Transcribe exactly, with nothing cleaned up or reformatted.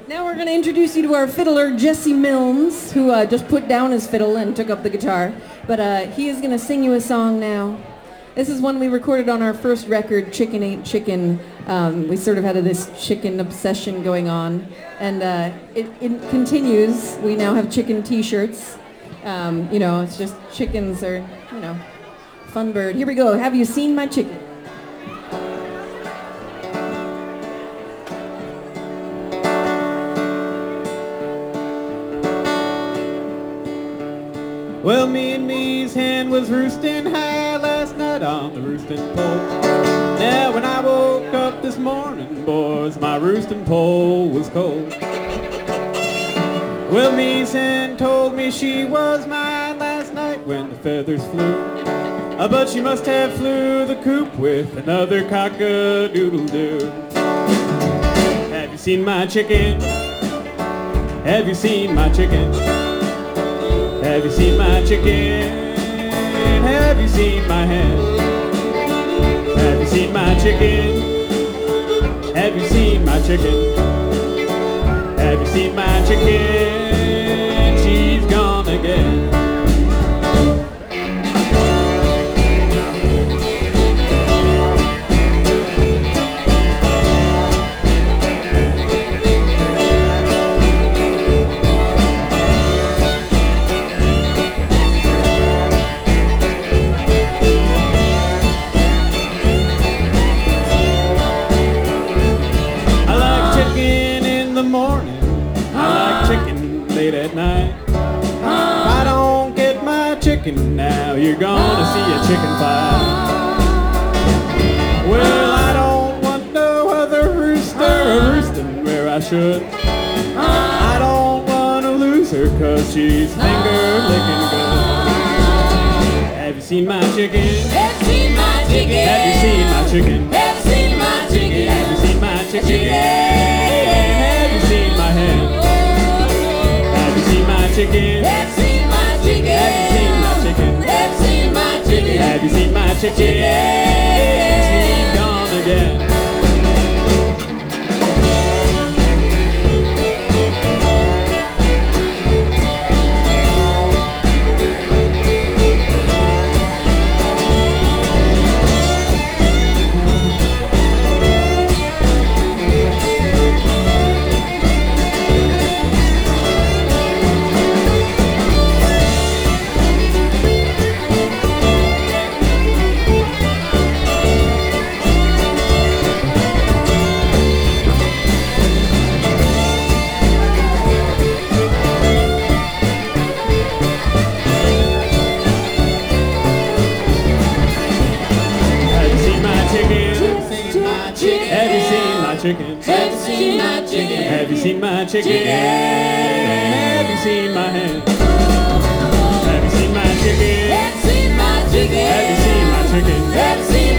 Now we're going to introduce you to our fiddler, Jesse Milnes, who uh, just put down his fiddle and took up the guitar. But uh, he is going to sing you a song now. This is one we recorded on our first record, Chicken Ain't Chicken. Um, we sort of had this chicken obsession going on. And uh, it, it continues. We now have chicken t-shirts. Um, you know, it's just chickens are, you know, fun bird. Here we go. Have you seen my chicken? Well, me and me's hen was roosting high last night on the roosting pole. Now when I woke up this morning, boys, my roosting pole was cold. Well, me's hen told me she was mine last night when the feathers flew. Uh, but she must have flew the coop with another cock-a-doodle-doo. Have you seen my chicken? Have you seen my chicken? Have you seen my chicken? Have you seen my hen? Have you seen my chicken? Have you seen my chicken? Have you seen my chicken? She's gone again. At night, if I don't get my chicken now, you're gonna see a chicken fight. Well, I don't want no other rooster roosting where I should. I don't wanna lose her cause she's finger licking good. Have you seen my chicken? Have you seen my chicken? Have you seen my chicken? Have you seen my chicken? Have you seen my chicken? Have you seen my hen? Have you seen my chicken? Have you seen my chicken? Have you seen my chicken? Have you seen my chicken? Have you seen my chicken? She's gone again. Chicken. Have you seen my chicken? Have you seen my chicken? Have you seen my hen? Have you seen my chicken? Have you seen my chicken? Have you seen my chicken? Have you seen